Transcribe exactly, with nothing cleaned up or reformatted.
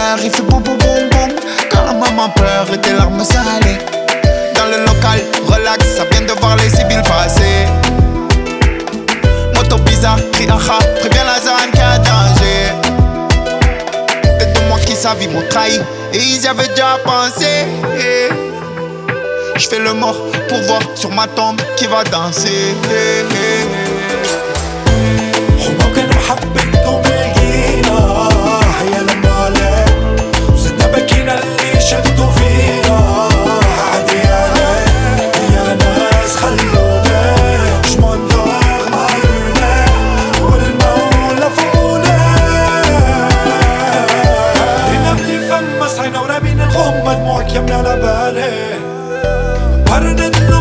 cœur il fait boum boum boum boum. Quand la maman pleure et tes larmes salées. Dans le local, relax, ça vient de voir les civils passer. Moto bizarre, crie un rat, préviens la zone qu'il y a danger. T'es de moi qui savent, ils m'ont trahi et ils y avaient déjà pensé. Je fais le mort pour voir sur ma tombe qui va danser. هما كانوا حبيتهم لقينا يا المالي وزدنا بكينا اللي شدوا فينا. عادي يا ليل يا ناس خلونا جمال دار معينا والمولى فوقنا. هنا بلي فما صحينا ورامين الغمة دموعك يمنا على بالي. برد